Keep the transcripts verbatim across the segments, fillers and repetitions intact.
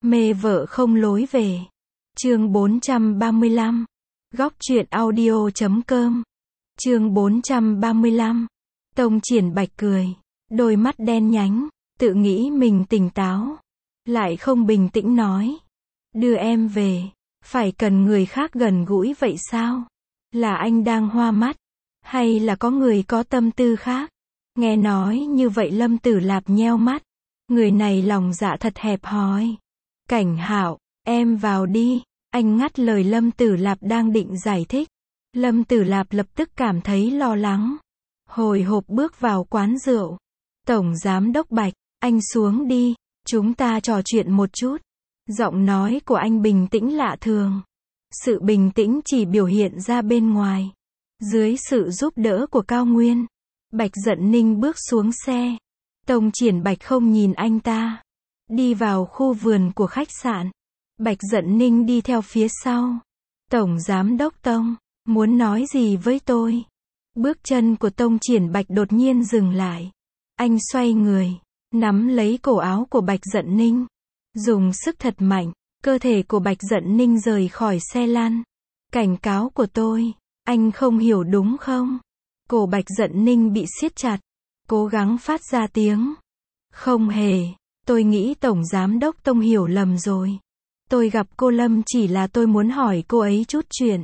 Mê vợ không lối về. Chương bốn trăm ba mươi lăm. Góc truyện audio chấm com. Chương bốn trăm ba mươi lăm. Tông Triển Bạch cười, đôi mắt đen nhánh, tự nghĩ mình tỉnh táo, lại không bình tĩnh nói: "Đưa em về, phải cần người khác gần gũi vậy sao? Là anh đang hoa mắt, hay là có người có tâm tư khác?" Nghe nói như vậy Lâm Tử Lạp nheo mắt, người này lòng dạ thật hẹp hòi. "Cảnh Hạo, em vào đi." Anh ngắt lời Lâm Tử Lạp đang định giải thích. Lâm Tử Lạp lập tức cảm thấy lo lắng, hồi hộp bước vào quán rượu. "Tổng Giám Đốc Bạch, anh xuống đi, chúng ta trò chuyện một chút." Giọng nói của anh bình tĩnh lạ thường. Sự bình tĩnh chỉ biểu hiện ra bên ngoài. Dưới sự giúp đỡ của Cao Nguyên, Bạch Dận Ninh bước xuống xe. Tông Triển Bạch không nhìn anh ta, đi vào khu vườn của khách sạn. Bạch Dận Ninh đi theo phía sau. "Tổng Giám Đốc Tông, muốn nói gì với tôi?" Bước chân của Tông Triển Bạch đột nhiên dừng lại. Anh xoay người, nắm lấy cổ áo của Bạch Dận Ninh, dùng sức thật mạnh, cơ thể của Bạch Dận Ninh rời khỏi xe lăn. "Cảnh cáo của tôi, anh không hiểu đúng không?" Cổ Bạch Dận Ninh bị siết chặt, cố gắng phát ra tiếng. "Không hề, tôi nghĩ Tổng Giám Đốc Tông hiểu lầm rồi. Tôi gặp cô Lâm chỉ là tôi muốn hỏi cô ấy chút chuyện."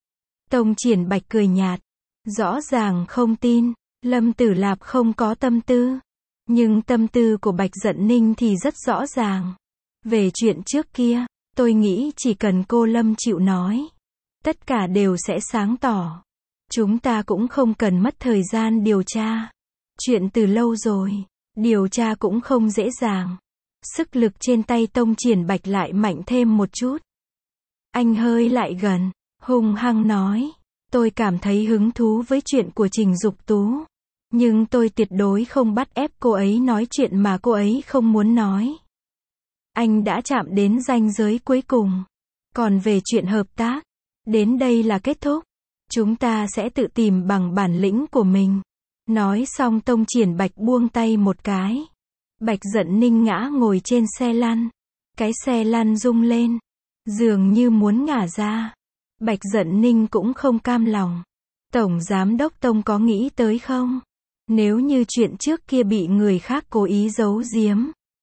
Tông Triển Bạch cười nhạt, rõ ràng không tin, Lâm Tử Lạp không có tâm tư. Nhưng tâm tư của Bạch Dận Ninh thì rất rõ ràng. "Về chuyện trước kia, tôi nghĩ chỉ cần cô Lâm chịu nói, tất cả đều sẽ sáng tỏ. Chúng ta cũng không cần mất thời gian điều tra. Chuyện từ lâu rồi, điều tra cũng không dễ dàng." Sức lực trên tay Tông Triển Bạch lại mạnh thêm một chút. Anh hơi lại gần, hung hăng nói: "Tôi cảm thấy hứng thú với chuyện của Trình Dục Tú. Nhưng tôi tuyệt đối không bắt ép cô ấy nói chuyện mà cô ấy không muốn nói. Anh đã chạm đến ranh giới cuối cùng. Còn về chuyện hợp tác, đến đây là kết thúc. Chúng ta sẽ tự tìm bằng bản lĩnh của mình." Nói xong Tông Triển Bạch buông tay một cái. Bạch Dận Ninh ngã ngồi trên xe lăn. Cái xe lăn rung lên, dường như muốn ngả ra. Bạch Dận Ninh cũng không cam lòng. "Tổng Giám Đốc Tông có nghĩ tới không? Nếu như chuyện trước kia bị người khác cố ý giấu giếm,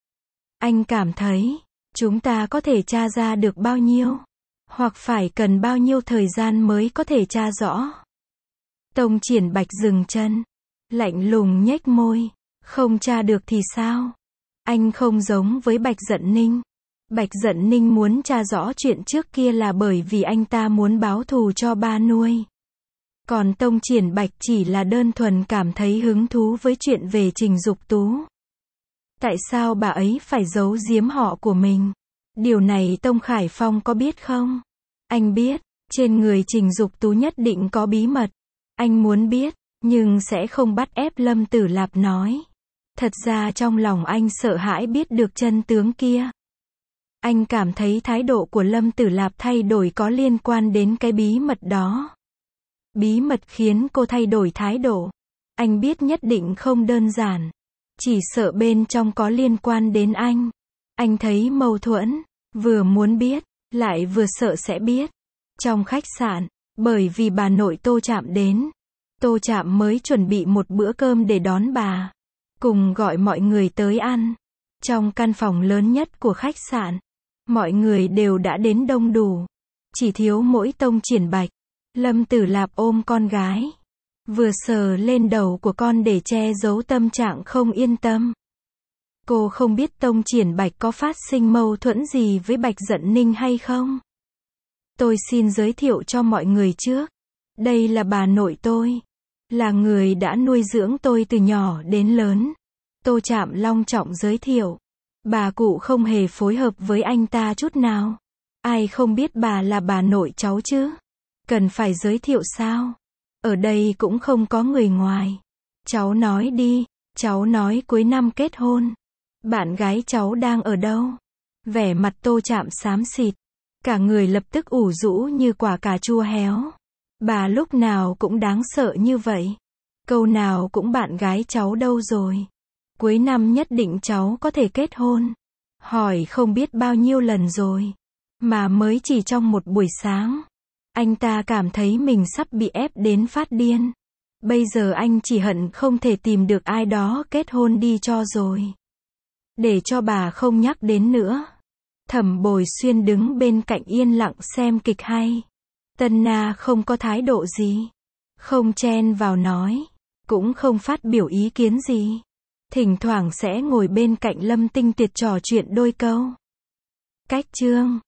anh cảm thấy, chúng ta có thể tra ra được bao nhiêu? Hoặc phải cần bao nhiêu thời gian mới có thể tra rõ?" Tông Triển Bạch dừng chân, lạnh lùng nhếch môi. "Không tra được thì sao?" Anh không giống với Bạch Dận Ninh. Bạch Dận Ninh muốn tra rõ chuyện trước kia là bởi vì anh ta muốn báo thù cho ba nuôi. Còn Tông Triển Bạch chỉ là đơn thuần cảm thấy hứng thú với chuyện về Trình Dục Tú. Tại sao bà ấy phải giấu giếm họ của mình? Điều này Tông Khải Phong có biết không? Anh biết, trên người Trình Dục Tú nhất định có bí mật. Anh muốn biết, nhưng sẽ không bắt ép Lâm Tử Lạp nói. Thật ra trong lòng anh sợ hãi biết được chân tướng kia. Anh cảm thấy thái độ của Lâm Tử Lạp thay đổi có liên quan đến cái bí mật đó. Bí mật khiến cô thay đổi thái độ. Anh biết nhất định không đơn giản. Chỉ sợ bên trong có liên quan đến anh. Anh thấy mâu thuẫn, vừa muốn biết, lại vừa sợ sẽ biết. Trong khách sạn, bởi vì bà nội Tô Trạm đến, Tô Trạm mới chuẩn bị một bữa cơm để đón bà, cùng gọi mọi người tới ăn. Trong căn phòng lớn nhất của khách sạn, mọi người đều đã đến đông đủ. Chỉ thiếu mỗi Tông Triển Bạch. Lâm Tử Lạp ôm con gái, vừa sờ lên đầu của con để che giấu tâm trạng không yên tâm. Cô không biết Tông Triển Bạch có phát sinh mâu thuẫn gì với Bạch Dận Ninh hay không. "Tôi xin giới thiệu cho mọi người trước. Đây là bà nội tôi, là người đã nuôi dưỡng tôi từ nhỏ đến lớn." Tô Trạm long trọng giới thiệu. Bà cụ không hề phối hợp với anh ta chút nào. Ai không biết bà là bà nội cháu chứ? Cần phải giới thiệu sao? Ở đây cũng không có người ngoài. Cháu nói đi. Cháu nói cuối năm kết hôn. Bạn gái cháu đang ở đâu? Vẻ mặt Tô Trạm xám xịt. Cả người lập tức ủ rũ như quả cà chua héo. Bà lúc nào cũng đáng sợ như vậy. Câu nào cũng bạn gái cháu đâu rồi? Cuối năm nhất định cháu có thể kết hôn. Hỏi không biết bao nhiêu lần rồi. Mà mới chỉ trong một buổi sáng. Anh ta cảm thấy mình sắp bị ép đến phát điên. Bây giờ anh chỉ hận không thể tìm được ai đó kết hôn đi cho rồi. Để cho bà không nhắc đến nữa. Thẩm Bồi Xuyên đứng bên cạnh yên lặng xem kịch hay. Tân Na không có thái độ gì. Không chen vào nói. Cũng không phát biểu ý kiến gì. Thỉnh thoảng sẽ ngồi bên cạnh Lâm Tinh Tuyệt trò chuyện đôi câu. Cách chương